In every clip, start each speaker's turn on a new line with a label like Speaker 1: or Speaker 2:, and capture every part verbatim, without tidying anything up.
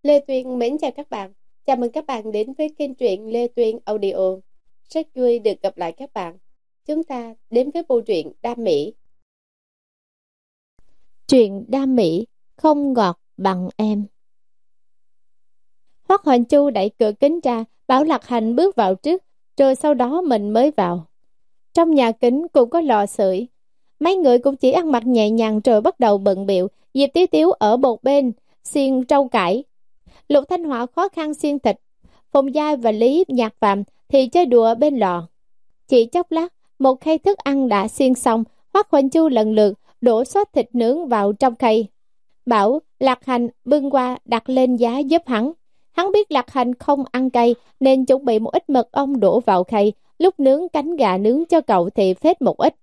Speaker 1: Lê Tuyên mến chào các bạn. Chào mừng các bạn đến với kênh truyện Lê Tuyên Audio. Rất vui được gặp lại các bạn. Chúng ta đến với bộ truyện Đam Mỹ. Truyện Đam Mỹ không ngọt bằng em. Hoắc Hoành Chu đẩy cửa kính ra, bảo Lạc Hành bước vào trước, rồi sau đó mình mới vào. Trong nhà kính cũng có lò sưởi. Mấy người cũng chỉ ăn mặc nhẹ nhàng rồi bắt đầu bận bịu. Diệp Tiếu Tiếu ở một bên xiên rau cải, Lục Thanh Họa khó khăn xiên thịt, Phùng Giai và Lý Nhạc Phạm thì chơi đùa bên lò. Chỉ chốc lát, một khay thức ăn đã xiên xong. Hoắc Hoành Chu lần lượt đổ xót thịt nướng vào trong khay, bảo Lạc Hành bưng qua đặt lên giá giúp hắn. Hắn biết Lạc Hành không ăn cay nên chuẩn bị một ít mật ong đổ vào khay. Lúc nướng cánh gà nướng cho cậu thì phết một ít.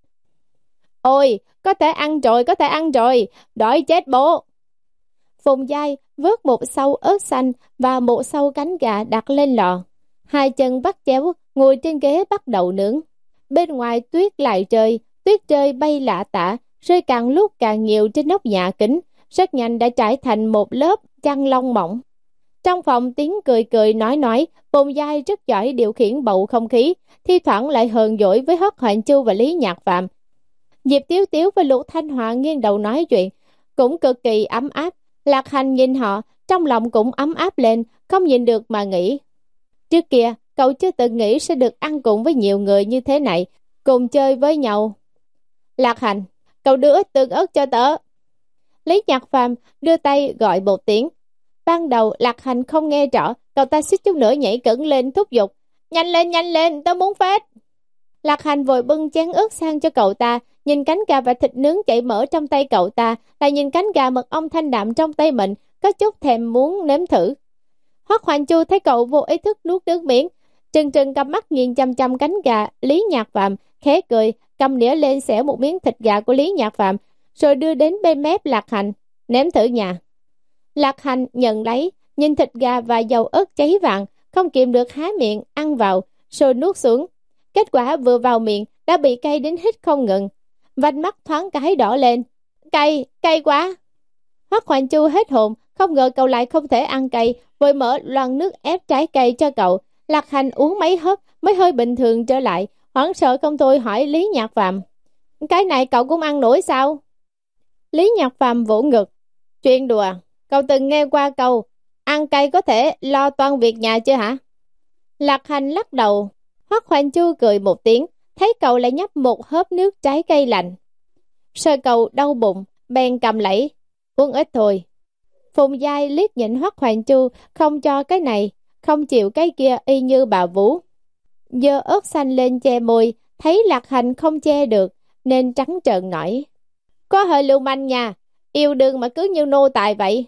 Speaker 1: Ôi, có thể ăn rồi, có thể ăn rồi, đói chết bố. Phùng Giai vớt một sâu ớt xanh và một sâu cánh gà đặt lên lò. Hai chân bắt chéo, ngồi trên ghế bắt đầu nướng. Bên ngoài tuyết lại rơi, tuyết rơi bay lả tả, rơi càng lúc càng nhiều trên nóc nhà kính. Rất nhanh đã trải thành một lớp chăn lông mỏng. Trong phòng tiếng cười cười nói nói, Phùng Giai rất giỏi điều khiển bầu không khí, thi thoảng lại hờn dỗi với Hoắc Hoành Chu và Lý Nhạc Phạm. Diệp Tiếu Tiếu và Lục Thanh Họa nghiêng đầu nói chuyện, cũng cực kỳ ấm áp. Lạc Hành nhìn họ, trong lòng cũng ấm áp lên, không nhìn được mà nghĩ. Trước kia, cậu chưa từng nghĩ sẽ được ăn cùng với nhiều người như thế này, cùng chơi với nhau. Lạc Hành, cậu đưa ít tương ớt cho tớ. Lý Nhạc Phàm đưa tay gọi một tiếng. Ban đầu Lạc Hành không nghe rõ, cậu ta xích chút nữa nhảy cẫng lên thúc giục. Nhanh lên, nhanh lên, tớ muốn phết. Lạc Hành vội bưng chén ớt sang cho cậu ta, nhìn cánh gà và thịt nướng chảy mỡ trong tay cậu ta, lại nhìn cánh gà mật ong thanh đạm trong tay mình, có chút thèm muốn nếm thử. Hoắc Hoành Chu thấy cậu vô ý thức nuốt nước miếng, trừng trừng cặp mắt nhìn chăm chăm cánh gà. Lý Nhạc Phạm khẽ cười, cầm đĩa lên xẻ một miếng thịt gà của Lý Nhạc Phạm, rồi đưa đến bên mép Lạc Hành, nếm thử nhà. Lạc Hành nhận lấy, nhìn thịt gà và dầu ớt cháy vàng, không kiềm được há miệng ăn vào, rồi nuốt xuống. Kết quả vừa vào miệng đã bị cay đến hít không ngừng, vành mắt thoáng cái đỏ lên. Cay, cay quá. Hoắc Hoành Chu hết hồn, không ngờ cậu lại không thể ăn cay, vội mở loàn nước ép trái cây cho cậu. Lạc Hành uống mấy hớp mới hơi bình thường trở lại, hoảng sợ không thôi hỏi Lý Nhạc Phạm, cái này cậu cũng ăn nổi sao? Lý Nhạc Phạm vỗ ngực, chuyện đùa, cậu từng nghe qua câu ăn cay có thể lo toan việc nhà chưa hả? Lạc Hành lắc đầu. Hoắc Hoành Chu cười một tiếng, thấy cậu lại nhấp một hớp nước trái cây lạnh. Sợ cậu đau bụng, bèn cầm lấy, uống ít thôi. Phùng Giai liếc nhìn Hoắc Hoành Chu, không cho cái này, không chịu cái kia, y như bà Vũ. Giơ ớt xanh lên che môi, thấy Lạc Hành không che được, nên trắng trợn nói, có hơi lưu manh nha, yêu đương mà cứ như nô tài vậy.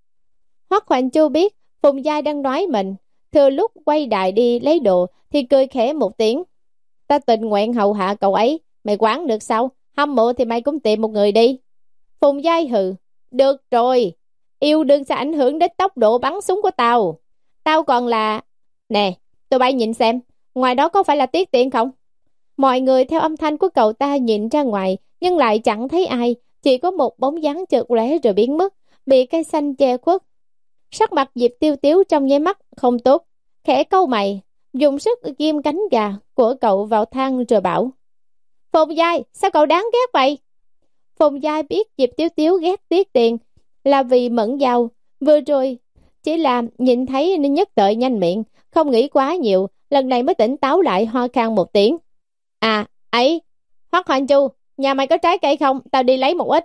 Speaker 1: Hoắc Hoành Chu biết Phùng Giai đang nói mình, thừa lúc quay đại đi lấy đồ thì cười khẽ một tiếng. Ta tình nguyện hầu hạ cậu ấy, mày quán được sao? Hâm mộ thì mày cũng tìm một người đi. Phùng Giai hừ, được rồi, yêu đương sẽ ảnh hưởng đến tốc độ bắn súng của tao. Tao còn là... Nè, tụi bay nhìn xem, ngoài đó có phải là Tiết Tiện không? Mọi người theo âm thanh của cậu ta nhìn ra ngoài, nhưng lại chẳng thấy ai, chỉ có một bóng dáng chợt lóe rồi biến mất, bị cây xanh che khuất. Sắc mặt Diệp Tiêu Tiếu trong nháy mắt không tốt, khẽ cau mày, dùng sức ghim cánh gà của cậu vào than rồi bảo, Phùng Giai, sao cậu đáng ghét vậy? Phùng Giai biết Diệp Tiếu Tiếu ghét Tiết Tiền là vì Mẫn Giao, vừa rồi chỉ là nhìn thấy nên nhất tợi nhanh miệng, không nghĩ quá nhiều, lần này mới tỉnh táo lại, ho khan một tiếng. À, ấy, Hoắc Hoành Chu, nhà mày có trái cây không? Tao đi lấy một ít.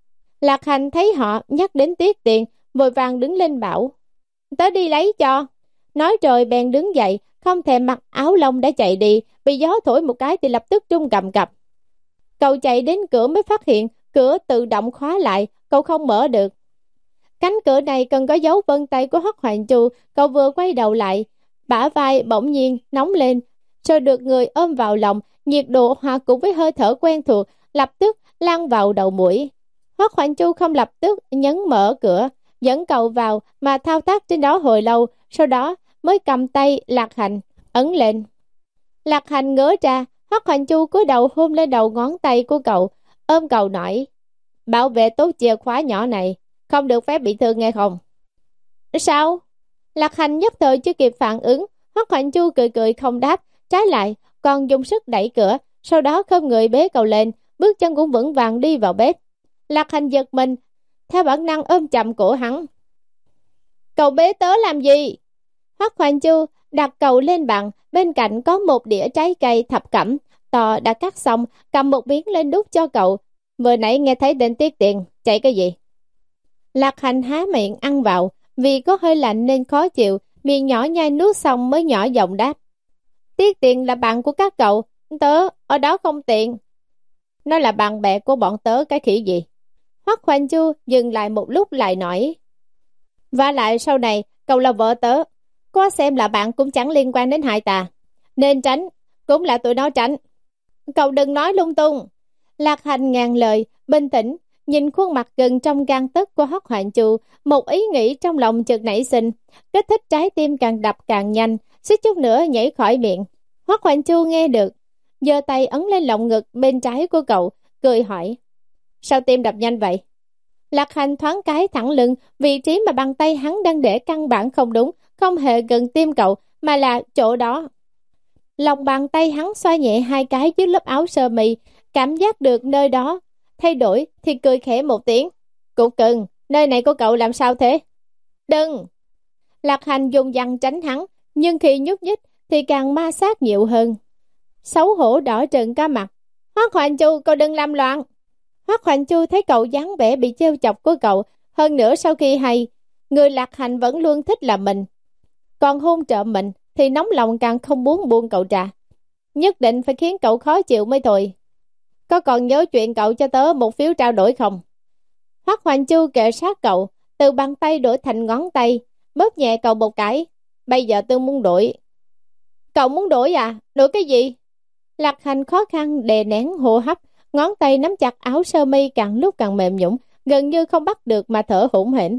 Speaker 1: Lạc Hành thấy họ nhắc đến Tiết Tiền, vội vàng đứng lên bảo, tớ đi lấy cho. Nói rồi bèn đứng dậy, không thèm mặc áo lông đã chạy đi, bị gió thổi một cái thì lập tức rung cầm cập. Cậu chạy đến cửa mới phát hiện cửa tự động khóa lại, cậu không mở được. Cánh cửa này cần có dấu vân tay của Hoắc Hoành Chu. Cậu vừa quay đầu lại, bả vai bỗng nhiên nóng lên, rồi được người ôm vào lòng, nhiệt độ hòa cùng với hơi thở quen thuộc lập tức lan vào đầu mũi. Hoắc Hoành Chu không lập tức nhấn mở cửa, dẫn cậu vào mà thao tác trên đó hồi lâu, sau đó mới cầm tay Lạc Hành ấn lên. Lạc Hành ngớ ra, Hoắc Hoành Chu cúi đầu hôn lên đầu ngón tay của cậu, ôm cậu nói, bảo vệ tốt chìa khóa nhỏ này, không được phép bị thương nghe không? Sao? Lạc Hành nhất thời chưa kịp phản ứng, Hoắc Hoành Chu cười cười không đáp, trái lại còn dùng sức đẩy cửa, sau đó khom người bế cậu lên, bước chân cũng vững vàng đi vào bếp. Lạc Hành giật mình, theo bản năng ôm chầm cổ hắn. Cậu bế tớ làm gì? Hoắc Hoành Chu đặt cậu lên bàn, bên cạnh có một đĩa trái cây thập cẩm to đã cắt xong, cầm một miếng lên đút cho cậu. Vừa nãy nghe thấy tên Tiết Tiện, chạy cái gì? Lạc Hành há miệng ăn vào, vì có hơi lạnh nên khó chịu, miệng nhỏ nhai nuốt xong mới nhỏ giọng đáp. Tiết Tiện là bạn của các cậu, tớ ở đó không tiện. Nó là bạn bè của bọn tớ cái khỉ gì? Hoắc Hoành Chu dừng lại một lúc lại nói. Và lại sau này, cậu là vợ tớ, có xem là bạn cũng chẳng liên quan đến hai ta. Nên tránh, cũng là tụi nó tránh. Cậu đừng nói lung tung. Lạc Hành ngàn lời, bình tĩnh, nhìn khuôn mặt gần trong gang tấc của Hoắc Hoành Chu, một ý nghĩ trong lòng chợt nảy sinh, kích thích trái tim càng đập càng nhanh, suýt chút nữa nhảy khỏi miệng. Hoắc Hoành Chu nghe được, giơ tay ấn lên lồng ngực bên trái của cậu, cười hỏi. Sao tim đập nhanh vậy? Lạc Hành thoáng cái thẳng lưng, vị trí mà bàn tay hắn đang để căn bản không đúng, không hề gần tim cậu, mà là chỗ đó. Lòng bàn tay hắn xoa nhẹ hai cái dưới lớp áo sơ mi, cảm giác được nơi đó thay đổi thì cười khẽ một tiếng. Cục cưng, nơi này của cậu làm sao thế? Đừng! Lạc Hành dùng dằn tránh hắn, nhưng khi nhúc nhích thì càng ma sát nhiều hơn. Xấu hổ đỏ trừng cả mặt. Hoắc Hoành Chu, cậu đừng làm loạn! Hoắc Hoành Chu thấy cậu dáng vẻ bị trêu chọc của cậu, hơn nữa sau khi hay người Lạc Hành vẫn luôn thích là mình, còn hôn trộm mình thì nóng lòng càng không muốn buông cậu ra. Nhất định phải khiến cậu khó chịu mới thôi. Có còn nhớ chuyện cậu cho tớ một phiếu trao đổi không? Hoắc Hoành Chu kề sát cậu, từ bàn tay đổi thành ngón tay, bóp nhẹ cậu một cái. Bây giờ tôi muốn đổi. Cậu muốn đổi à? Đổi cái gì? Lạc Hành khó khăn đè nén hô hấp, ngón tay nắm chặt áo sơ mi càng lúc càng mềm nhũn, gần như không bắt được mà thở hổn hển.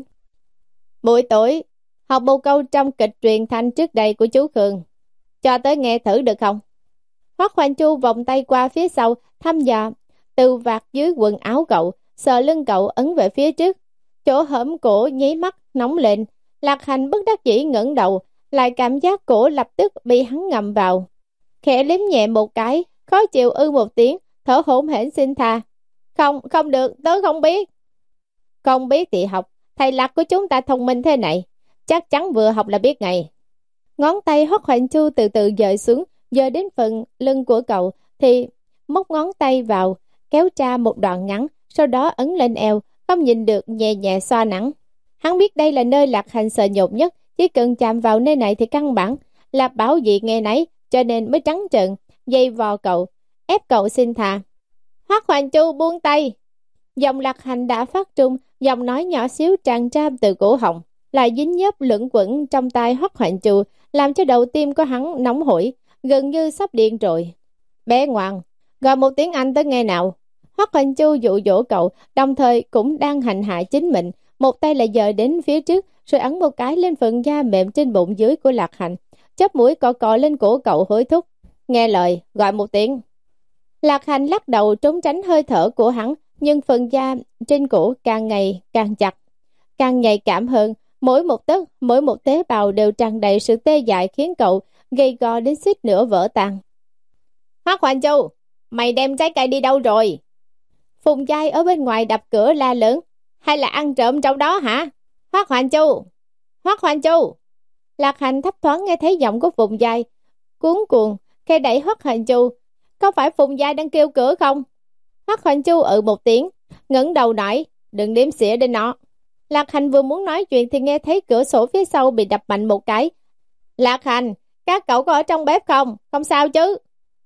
Speaker 1: Buổi tối, học một câu trong kịch truyền thanh trước đây của chú Khương. Cho tới nghe thử được không? Hoắc Hoành Chu vòng tay qua phía sau, thăm dò, từ vạt dưới quần áo cậu, sờ lưng cậu ấn về phía trước. Chỗ hõm cổ nháy mắt, nóng lên. Lạc Hành bất đắc dĩ ngẩng đầu, lại cảm giác cổ lập tức bị hắn ngậm vào. Khẽ liếm nhẹ một cái, khó chịu ư một tiếng, thở hổn hển xin tha. Không, không được, tớ không biết. Không biết thì học, thầy Lạc của chúng ta thông minh thế này, chắc chắn vừa học là biết ngay. Ngón tay Hoắc Hoành Chu từ từ dời xuống, giờ đến phần lưng của cậu thì móc ngón tay vào, kéo ra một đoạn ngắn, sau đó ấn lên eo, không nhìn được nhẹ nhẹ xoa nắng. Hắn biết đây là nơi Lạc Hành sợ nhột nhất, chỉ cần chạm vào nơi này thì căn bản là bảo gì nghe nấy, cho nên mới trắng trợn dây vò cậu, ép cậu xin tha. Hoắc Hoành Chu buông tay. Giọng Lạc Hành đã phát trung, giọng nói nhỏ xíu tràn ra từ cổ họng, lại dính nhớp luẩn quẩn trong tai Hoắc Hoành Chu, làm cho đầu tim của hắn nóng hổi, gần như sắp điên rồi. Bé ngoan, gọi một tiếng Anh tới nghe nào. Hoắc Hoành Chu dụ dỗ cậu, đồng thời cũng đang hành hạ chính mình, một tay lại dời đến phía trước, rồi ấn một cái lên phần da mềm trên bụng dưới của Lạc Hành, chóp mũi cọ cọ lên cổ cậu hối thúc. Nghe lời, gọi một tiếng. Lạc Hành lắc đầu trốn tránh hơi thở của hắn, nhưng phần da trên cổ càng ngày càng chặt, càng nhạy cảm hơn. Mỗi một tấc, mỗi một tế bào đều tràn đầy sự tê dại, khiến cậu gầy gò đến suýt nữa vỡ tan. Hoắc Hoành Chu, mày đem trái cây đi đâu rồi? Phùng Giai ở bên ngoài đập cửa la lớn. Hay là ăn trộm trong đó hả? Hoắc Hoành Chu, Hoắc Hoành Chu. Lạc Hành thấp thoáng nghe thấy giọng của Phùng Giai, cuống cuồng khe đẩy Hoắc Hoành Chu. Có phải Phùng Giai đang kêu cửa không? Hoắc Hoành Chu ừ một tiếng, ngẩng đầu nói, đừng đếm xỉa đến nó. Lạc Hành vừa muốn nói chuyện thì nghe thấy cửa sổ phía sau bị đập mạnh một cái. Lạc Hành, các cậu có ở trong bếp không? Không sao chứ?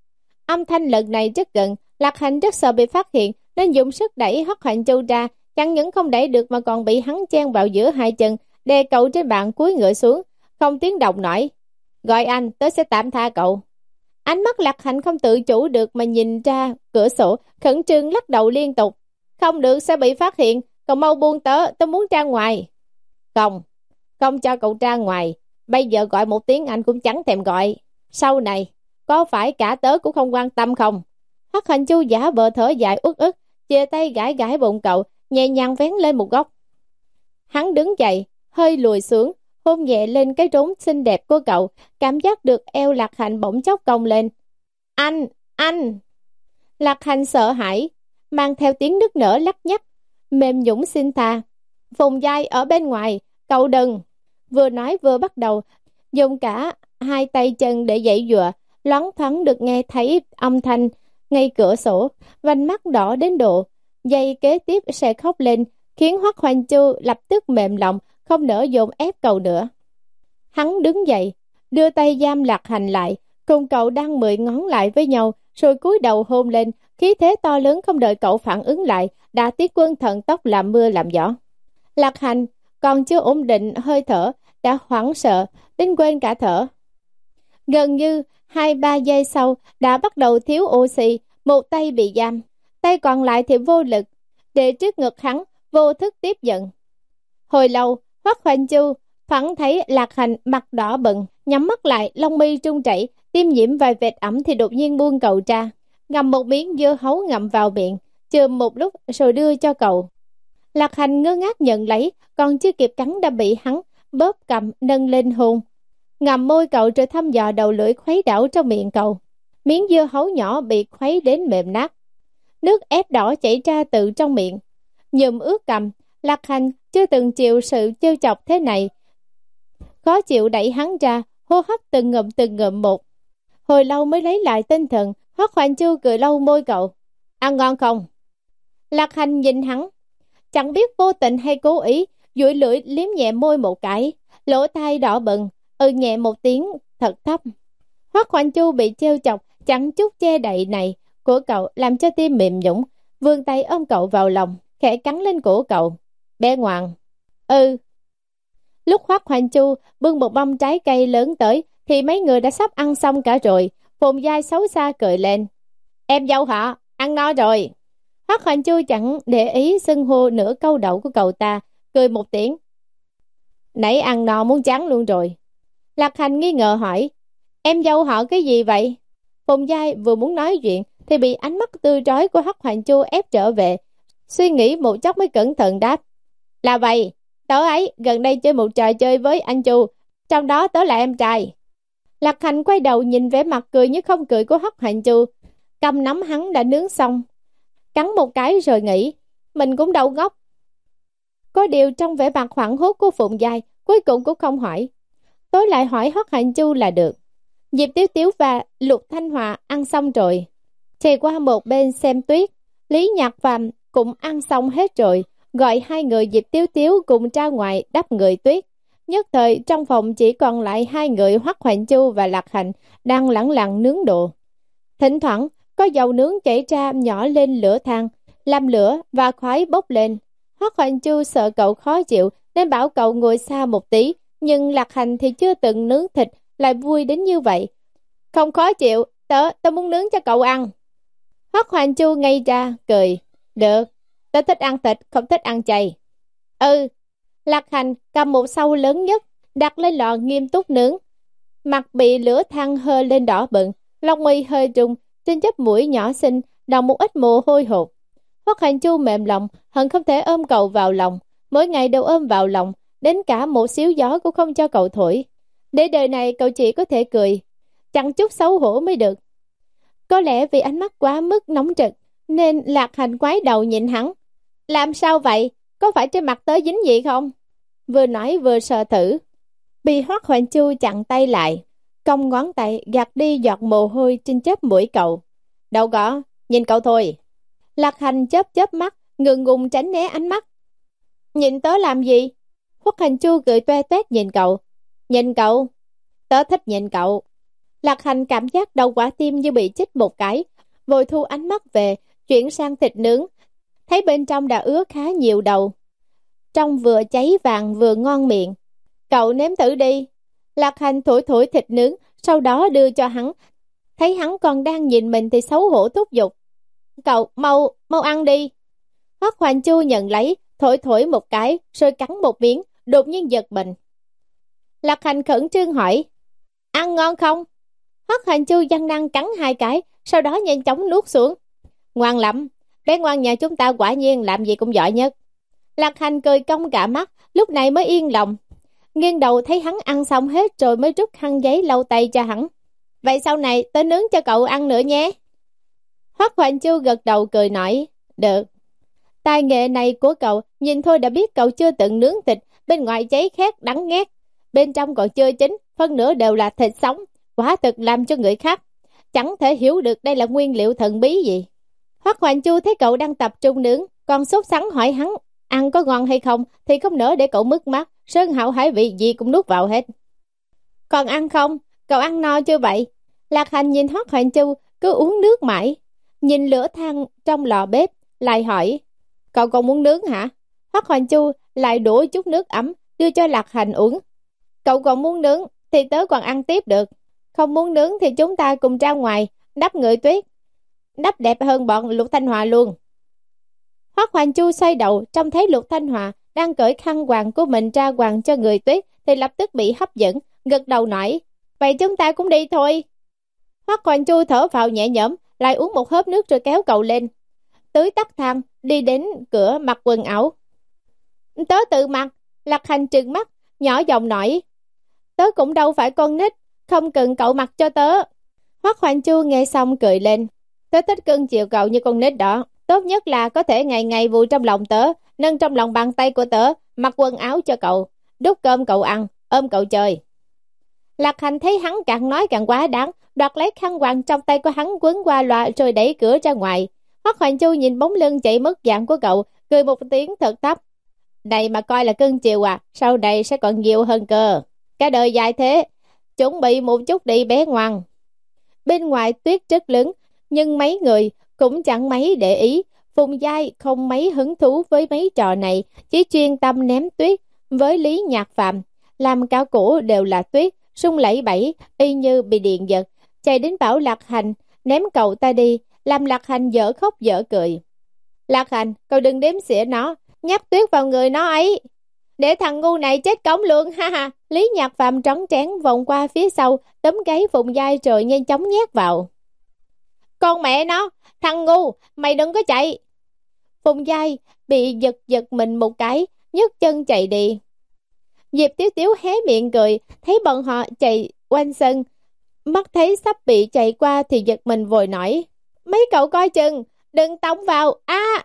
Speaker 1: Âm thanh lần này rất gần, Lạc Hành rất sợ bị phát hiện nên dùng sức đẩy Hoắc Hoành Chu ra, chẳng những không đẩy được mà còn bị hắn chen vào giữa hai chân, đè cậu trên bàn cúi ngựa xuống, không tiếng động nói, gọi anh, tớ sẽ tạm tha cậu. Ánh mắt Lạc Hành không tự chủ được mà nhìn ra cửa sổ, khẩn trương lắc đầu liên tục. Không được, sẽ bị phát hiện, cậu mau buông tớ, tớ muốn ra ngoài. Không, không cho cậu ra ngoài, bây giờ gọi một tiếng anh cũng chẳng thèm gọi. Sau này, có phải cả tớ cũng không quan tâm không? Hoắc Hoành Chu giả vờ thở dài uất ức, chia tay gãi gãi bụng cậu, nhẹ nhàng vén lên một góc. Hắn đứng dậy, hơi lùi xuống, hôn nhẹ lên cái rốn xinh đẹp của cậu, cảm giác được eo Lạc Hạnh bỗng chốc cong lên. Anh, anh! Lạc Hạnh sợ hãi, mang theo tiếng nức nở lắc nhắc, mềm nhũn xin tha. Phùng Giai ở bên ngoài, cậu đừng! Vừa nói vừa bắt đầu, dùng cả hai tay chân để giãy giụa, loáng thoáng được nghe thấy âm thanh ngay cửa sổ, vành mắt đỏ đến độ giây kế tiếp sẽ khóc lên, khiến Hoắc Hoành Chu lập tức mềm lòng, không nỡ dồn ép cậu nữa. Hắn đứng dậy, đưa tay giam Lạc Hành lại, cùng cậu đang mười ngón lại với nhau, rồi cúi đầu hôn lên, khí thế to lớn không đợi cậu phản ứng lại, đã tiết quân thần tốc làm mưa làm gió. Lạc Hành còn chưa ổn định hơi thở, đã hoảng sợ đến quên cả thở. Gần như hai ba giây sau đã bắt đầu thiếu oxy, một tay bị giam, tay còn lại thì vô lực, để trước ngực hắn vô thức tiếp nhận. Hồi lâu, Hoắc Hoành Chu thoáng thấy Lạc Hành mặt đỏ bừng, nhắm mắt lại, lông mi trung chảy, tim nhiễm vài vệt ẩm thì đột nhiên buông cậu ra, ngậm một miếng dưa hấu ngậm vào miệng, chườm một lúc rồi đưa cho cậu. Lạc Hành ngơ ngác nhận lấy, còn chưa kịp cắn đã bị hắn bóp cầm nâng lên hôn, ngậm môi cậu rồi thăm dò đầu lưỡi khuấy đảo trong miệng cậu. Miếng dưa hấu nhỏ bị khuấy đến mềm nát, nước ép đỏ chảy ra từ trong miệng, nhuộm ướt cằm. Lạc Hành chưa từng chịu sự trêu chọc thế này, khó chịu đẩy hắn ra, hô hấp từng ngụm từng ngụm một. Hồi lâu mới lấy lại tinh thần. Hoắc Hoành Chu cười lau môi cậu. Ăn ngon không? Lạc Hành nhìn hắn, chẳng biết vô tình hay cố ý, duỗi lưỡi liếm nhẹ môi một cái, lỗ tai đỏ bừng, ừ nhẹ một tiếng thật thấp. Hoắc Hoành Chu bị trêu chọc chẳng chút che đậy này của cậu làm cho tim mềm nhũn, vươn tay ôm cậu vào lòng, khẽ cắn lên cổ cậu. Bé ngoan. Ừ. Lúc Hoắc Hoành Chu bưng một mâm trái cây lớn tới thì mấy người đã sắp ăn xong cả rồi. Phùng Giai xấu xa cười lên. Em dâu họ, ăn no rồi. Hoắc Hoành Chu chẳng để ý xưng hô nửa câu đậu của cậu ta, cười một tiếng. Nãy ăn no muốn chán luôn rồi. Lạc Hành nghi ngờ hỏi. Em dâu họ cái gì vậy? Phùng Giai vừa muốn nói chuyện thì bị ánh mắt tươi rói của Hoắc Hoành Chu ép trở về. Suy nghĩ một chốc mới cẩn thận đáp. Là vậy, tớ ấy gần đây chơi một trò chơi với anh Chu, trong đó tớ là em trai. Lạc Hành quay đầu nhìn vẻ mặt cười như không cười của Hoắc Hoành Chu, cầm nắm hắn đã nướng xong, cắn một cái rồi nghĩ, mình cũng đâu ngốc. Có điều trong vẻ mặt hoảng hốt của Phùng Giai, cuối cùng cũng không hỏi. Tối lại hỏi Hoắc Hoành Chu là được. Diệp Tiếu Tiếu và Lục Thanh Hòa ăn xong rồi, thì qua một bên xem tuyết. Lý Nhạc Phàm cũng ăn xong hết rồi, gọi hai người Diệp Tiếu Tiếu cùng ra ngoài đắp người tuyết. Nhất thời trong phòng chỉ còn lại hai người Hoắc Hoành Chu và Lạc Hành đang lẳng lặng nướng đồ. Thỉnh thoảng có dầu nướng chảy ra nhỏ lên lửa than, làm lửa và khói bốc lên. Hoắc Hoành Chu sợ cậu khó chịu nên bảo cậu ngồi xa một tí, nhưng Lạc Hành thì chưa từng nướng thịt lại vui đến như vậy. Không khó chịu, tớ, tớ muốn nướng cho cậu ăn. Hoắc Hoành Chu ngây ra, cười. Được, tớ thích ăn thịt, không thích ăn chay. Ừ. Lạc Hành cầm một sâu lớn nhất, đặt lên lò nghiêm túc nướng. Mặt bị lửa than hơ lên đỏ bừng, lông mi hơi rung, trên chóp mũi nhỏ xinh đọng một ít mồ hôi hột. Hoắc Hoành Chu mềm lòng, hận không thể ôm cậu vào lòng, mỗi ngày đều ôm vào lòng, đến cả một xíu gió cũng không cho cậu thổi. Để đời này cậu chỉ có thể cười, chẳng chút xấu hổ mới được. Có lẽ vì ánh mắt quá mức nóng trực, nên Lạc Hành quái đầu nhìn hắn. Làm sao vậy? Có phải trên mặt tớ dính gì không? Vừa nói vừa sờ thử. Bị Hoắc Hoành Chu chặn tay lại, cong ngón tay gạt đi giọt mồ hôi trên chóp mũi cậu. Đâu có, nhìn cậu thôi. Lạc Hành chớp chớp mắt, ngượng ngùng tránh né ánh mắt. Nhìn tớ làm gì? Hoắc Hoành Chu cười toe toét nhìn cậu. Nhìn cậu, tớ thích nhìn cậu. Lạc Hành cảm giác đầu quả tim như bị chích một cái, vội thu ánh mắt về, chuyển sang thịt nướng. Thấy bên trong đã ứa khá nhiều đầu, trong vừa cháy vàng vừa ngon miệng. Cậu nếm thử đi. Lạc Hành thổi thổi thịt nướng, sau đó đưa cho hắn. Thấy hắn còn đang nhìn mình thì xấu hổ thúc giục. Cậu mau, mau ăn đi. Hoắc Hoành Chu nhận lấy, thổi thổi một cái, rồi cắn một miếng, đột nhiên giật mình. Lạc Hành khẩn trương hỏi, ăn ngon không? Hoắc Hoành Chu văn năng cắn hai cái, sau đó nhanh chóng nuốt xuống. Ngoan lắm, bé ngoan nhà chúng ta quả nhiên làm gì cũng giỏi nhất. Lạc Hành cười cong cả mắt, lúc này mới yên lòng. nghiêng đầu thấy hắn ăn xong hết rồi mới rút khăn giấy lau tay cho hắn. Vậy sau này tớ nướng cho cậu ăn nữa nhé. Hoắc Hoành Chu gật đầu cười nói, được. Tài nghệ này của cậu, nhìn thôi đã biết cậu chưa từng nướng thịt, bên ngoài cháy khét đắng ngát, bên trong còn chưa chín, phân nửa đều là thịt sống, quả thực làm cho người khác chẳng thể hiểu được đây là nguyên liệu thần bí gì. Hoắc Hoành Chu thấy cậu đang tập trung nướng, còn sốt sắng hỏi hắn ăn có ngon hay không, thì không nỡ để cậu mất mắt, sơn hảo hải vị gì cũng nuốt vào hết. Còn ăn không? Cậu ăn no chưa vậy? Lạc Hành nhìn Hoắc Hoành Chu cứ uống nước mãi, nhìn lửa than trong lò bếp, lại hỏi, cậu còn muốn nướng hả? Hoắc Hoành Chu lại đổ chút nước ấm đưa cho Lạc Hành uống. Cậu còn muốn nướng thì tớ còn ăn tiếp được, không muốn nướng thì chúng ta cùng ra ngoài đắp người tuyết, đắp đẹp hơn bọn Lục Thanh Hòa luôn. Hoắc Hoành Chu xoay đầu trông thấy Lục Thanh Hòa đang cởi khăn quàng của mình ra quàng cho người tuyết thì lập tức bị hấp dẫn, gật đầu nói, vậy chúng ta cũng đi thôi. Hoắc Hoành Chu thở vào nhẹ nhõm, lại uống một hớp nước rồi kéo cậu lên, tưới tắt thang đi đến cửa mặc quần áo. Tớ tự mặc. Lạc Hành trừng mắt nhỏ giọng nói, tớ cũng đâu phải con nít, không cần cậu mặc cho tớ. Hoắc Hoành Chu nghe xong cười lên, tớ thích cưng chiều cậu như con nít đó, tốt nhất là có thể ngày ngày vui trong lòng tớ, nâng trong lòng bàn tay của tớ, mặc quần áo cho cậu, đút cơm cậu ăn, ôm cậu chơi. Lạc Hành thấy hắn càng nói càng quá đáng, đoạt lấy khăn quàng trong tay của hắn quấn qua loa rồi đẩy cửa ra ngoài. Hoắc Hoành Chu nhìn bóng lưng chạy mất dạng của cậu, cười một tiếng thật thấp, này mà coi là cưng chiều à, sau này sẽ còn nhiều hơn cơ, cả đời dài thế, chuẩn bị một chút đi bé ngoan. Bên ngoài tuyết rất lớn, nhưng mấy người cũng chẳng mấy để ý. Phùng Giai không mấy hứng thú với mấy trò này, chỉ chuyên tâm ném tuyết với Lý Nhạc Phạm, làm cả cổ đều là tuyết, sung lẫy bẫy, y như bị điện giật, chạy đến bảo Lạc Hành ném cậu ta đi, làm Lạc Hành dở khóc dở cười. Lạc Hành, cậu đừng đếm xỉa nó, nhắc tuyết vào người nó ấy, để thằng ngu này chết cống luôn, ha ha. Lý Nhạc Phạm trấn trán vòng qua phía sau, tấm gáy Phùng Giai rồi nhanh chóng nhét vào. Con mẹ nó, thằng ngu, mày đừng có chạy. Phùng Giai bị giật giật mình một cái, nhấc chân chạy đi. Diệp Tiếu Tiếu hé miệng cười, thấy bọn họ chạy quanh sân, mắt thấy sắp bị chạy qua thì giật mình vội nói, mấy cậu coi chừng, đừng tông vào, a à!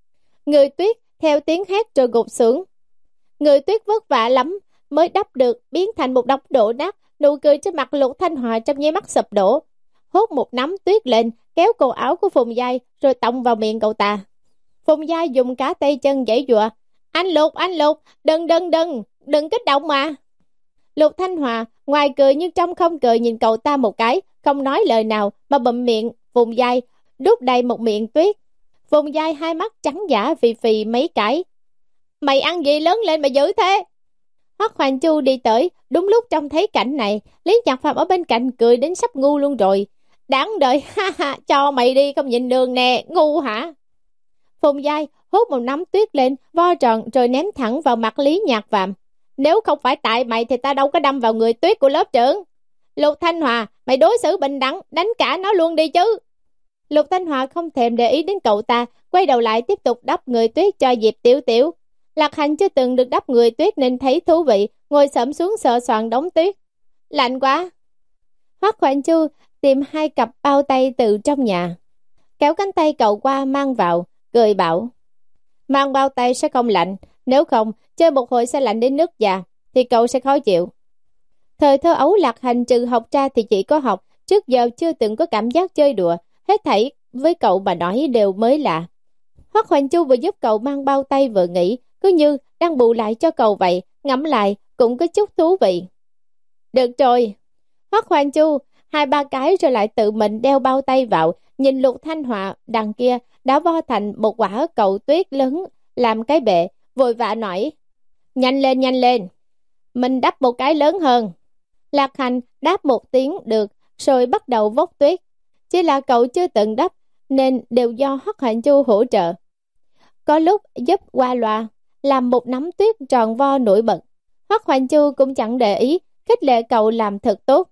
Speaker 1: Người tuyết theo tiếng hét rồi gục xuống. Người tuyết vất vả lắm mới đắp được, biến thành một đống đổ nát, nụ cười trên mặt Lục Thanh Hòa trong nháy mắt sụp đổ. Hốt một nắm tuyết lên, kéo cổ áo của Phùng Giai rồi tông vào miệng cậu ta. Phùng Giai dùng cả tay chân giãy giụa, anh Lục, anh Lục, đừng đừng đừng, đừng kích động mà. Lục Thanh Hòa ngoài cười nhưng trong không cười nhìn cậu ta một cái, không nói lời nào mà bụm miệng Phùng Giai đút đầy một miệng tuyết. Phùng Giai hai mắt trắng dã phì phì mấy cái. Mày ăn gì lớn lên mà dữ thế? Hoắc Hoành Chu đi tới, đúng lúc trông thấy cảnh này, Lý Nhạc Phạm ở bên cạnh cười đến sắp ngu luôn rồi. Đáng đợi, ha ha, cho mày đi không nhìn đường nè, ngu hả? Phùng Giai hút một nắm tuyết lên, vo tròn rồi ném thẳng vào mặt Lý Nhạc Phạm. Nếu không phải tại mày thì ta đâu có đâm vào người tuyết của lớp trưởng. Lục Thanh Hòa, mày đối xử bình đẳng, đánh cả nó luôn đi chứ. Lục Thanh Hòa không thèm để ý đến cậu ta, quay đầu lại tiếp tục đắp người tuyết cho Diệp Tiểu Tiểu. Lạc Hành chưa từng được đắp người tuyết nên thấy thú vị, ngồi xổm xuống sờ soạn đống tuyết. Lạnh quá. Hoắc Hoành Chu tìm hai cặp bao tay từ trong nhà, kéo cánh tay cậu qua mang vào, cười bảo, mang bao tay sẽ không lạnh, nếu không chơi một hồi sẽ lạnh đến nước già, thì cậu sẽ khó chịu. Thời thơ ấu Lạc Hành trừ học ra thì chỉ có học, trước giờ chưa từng có cảm giác chơi đùa, hết thảy với cậu mà nói đều mới lạ. Hoắc Hoành Chu vừa giúp cậu mang bao tay vừa nghĩ, cứ như đang bù lại cho cậu vậy, ngẫm lại cũng có chút thú vị. Được rồi. Hoắc Hoành Chu hai ba cái rồi lại tự mình đeo bao tay vào, nhìn Lục Thanh Hòa đằng kia đã vo thành một quả cầu tuyết lớn làm cái bệ, vội vã nói, nhanh lên nhanh lên, mình đắp một cái lớn hơn. Lạc Hành đáp một tiếng được, rồi bắt đầu vốc tuyết. Chỉ là cậu chưa từng đắp nên đều do Hoắc Hoành Chu hỗ trợ. Có lúc giúp qua loa, làm một nắm tuyết tròn vo nổi bật. Hoắc Hoành Chu cũng chẳng để ý, khích lệ cậu làm thật tốt.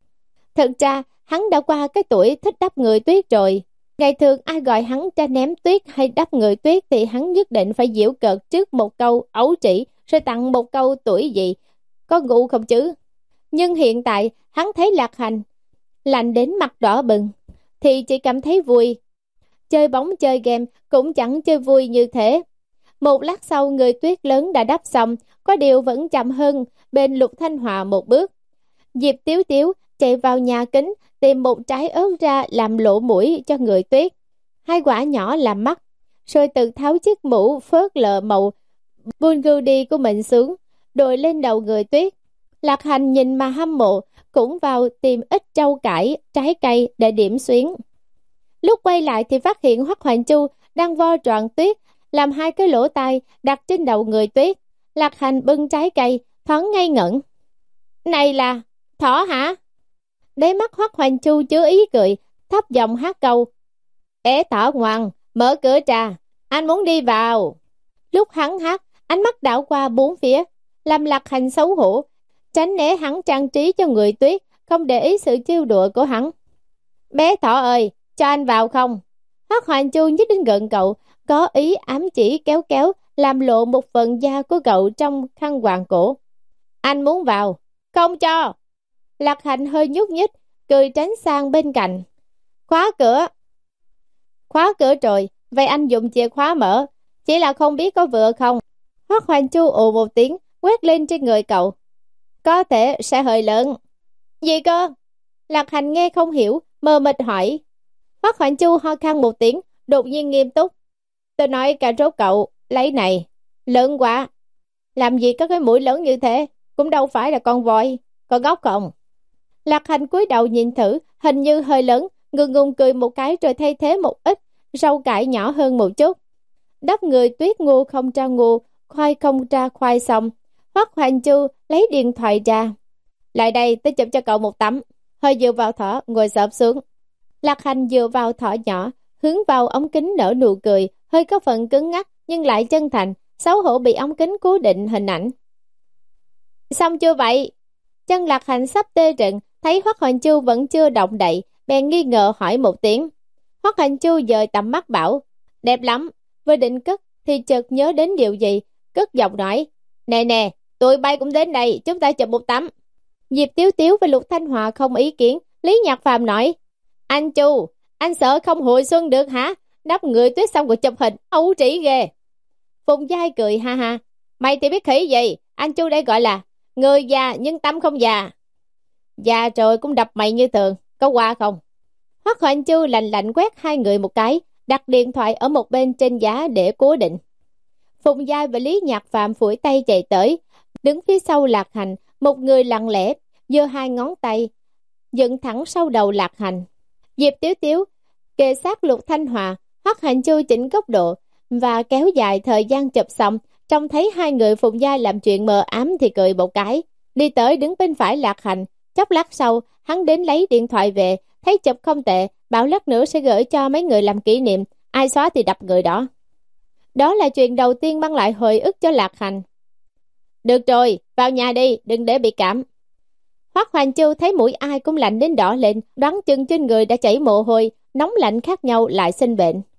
Speaker 1: Thật ra hắn đã qua cái tuổi thích đắp người tuyết rồi. Ngày thường ai gọi hắn ra ném tuyết hay đắp người tuyết thì hắn nhất định phải giễu cợt trước một câu ấu trĩ, rồi tặng một câu tuổi gì, có ngu không chứ? Nhưng hiện tại, hắn thấy Lạc Hành lạnh đến mặt đỏ bừng, thì chỉ cảm thấy vui. Chơi bóng chơi game cũng chẳng chơi vui như thế. Một lát sau người tuyết lớn đã đắp xong, có điều vẫn chậm hơn bên Lục Thanh Hòa một bước. Diệp Tiếu Tiếu chạy vào nhà kính, tìm một trái ớt ra làm lỗ mũi cho người tuyết. Hai quả nhỏ làm mắt, rồi tự tháo chiếc mũ phớt lờ màu Bulgari của mình xuống, đội lên đầu người tuyết. Lạc Hành nhìn mà hâm mộ, cũng vào tìm ít rau cải, trái cây để điểm xuyến. Lúc quay lại thì phát hiện Hoắc Hoành Chu đang vo tròn tuyết, làm hai cái lỗ tai đặt trên đầu người tuyết. Lạc Hành bưng trái cây, thoáng ngây ngẩn. Này là thỏ hả? Đáy mắt Hoắc Hoành Chu chứa ý cười, thấp giọng hát câu. Ế thỏ ngoan, mở cửa trà, anh muốn đi vào. Lúc hắn hát, ánh mắt đảo qua bốn phía, làm Lạc Hành xấu hổ, tránh né hắn trang trí cho người tuyết, không để ý sự trêu đùa của hắn. Bé thỏ ơi, cho anh vào không? Hoắc Hoành Chu nhích đến gần cậu, có ý ám chỉ kéo kéo, làm lộ một phần da của cậu trong khăn quàng cổ. Anh muốn vào, không cho. Lạc Hành hơi nhúc nhích, cười tránh sang bên cạnh. Khóa cửa. Khóa cửa rồi, vậy anh dùng chìa khóa mở, chỉ là không biết có vừa không. Hoắc Hoành Chu ồ một tiếng, quét lên trên người cậu. Có thể sẽ hơi lớn. Gì cơ? Lạc Hành nghe không hiểu, mờ mịt hỏi. Hoắc Hoành Chu ho khan một tiếng, đột nhiên nghiêm túc. Tôi nói cà rốt cậu, lấy này. Lớn quá. Làm gì có cái mũi lớn như thế, cũng đâu phải là con voi, có ngốc không? Lạc Hành cúi đầu nhìn thử, hình như hơi lớn, ngượng ngùng cười một cái rồi thay thế một ít, rau cải nhỏ hơn một chút. Đắp người tuyết ngu không ra ngu, khoai không ra khoai xong. Hoắc Hoành Chu lấy điện thoại ra. Lại đây, tôi chụp cho cậu một tấm. Hơi dựa vào thỏ, ngồi xổm xuống. Lạc Hành dựa vào thỏ nhỏ, hướng vào ống kính nở nụ cười, hơi có phần cứng ngắc nhưng lại chân thành, xấu hổ bị ống kính cố định hình ảnh. Xong chưa vậy? Chân Lạc Hành sắp tê rần, thấy Hoắc Hoành Chu vẫn chưa động đậy, bèn nghi ngờ hỏi một tiếng. Hoắc Hoành Chu dời tầm mắt bảo, đẹp lắm. Vừa định cất thì chợt nhớ đến điều gì, cất giọng nói, nè nè, tụi bay cũng đến đây, chúng ta chụp một tấm. Diệp Tiếu Tiếu và Lục Thanh Hòa không ý kiến. Lý Nhạc Phàm nói, anh Chu, anh sợ không hồi xuân được hả? Đắp người tuyết xong rồi chụp hình, ấu trĩ ghê. Phùng Giai cười ha ha, mày thì biết khỉ gì, anh Chu đây gọi là người già nhưng tâm không già. Già rồi cũng đập mày như thường, có qua không? Hoắc Hoành Chu lạnh lạnh quét hai người một cái, đặt điện thoại ở một bên trên giá để cố định. Phùng Giai và Lý Nhạc Phàm phủi tay chạy tới, đứng phía sau Lạc Hành, một người lặng lẽ, giơ hai ngón tay, dựng thẳng sau đầu Lạc Hành. Diệp Tiếu Tiếu kề sát Lục Thanh Hòa, Hoắc Hoành Chu chỉnh góc độ và kéo dài thời gian chụp xong, trông thấy hai người Phùng Giai làm chuyện mờ ám thì cười một cái, đi tới đứng bên phải Lạc Hành. Chốc lát sau, hắn đến lấy điện thoại về, thấy chụp không tệ, bảo lát nữa sẽ gửi cho mấy người làm kỷ niệm, ai xóa thì đập người đó. Đó là chuyện đầu tiên mang lại hồi ức cho Lạc Hành. Được rồi, vào nhà đi, đừng để bị cảm. Hoắc Hoành Chu thấy mũi ai cũng lạnh đến đỏ lên, đoán chừng trên người đã chảy mồ hôi, nóng lạnh khác nhau lại sinh bệnh.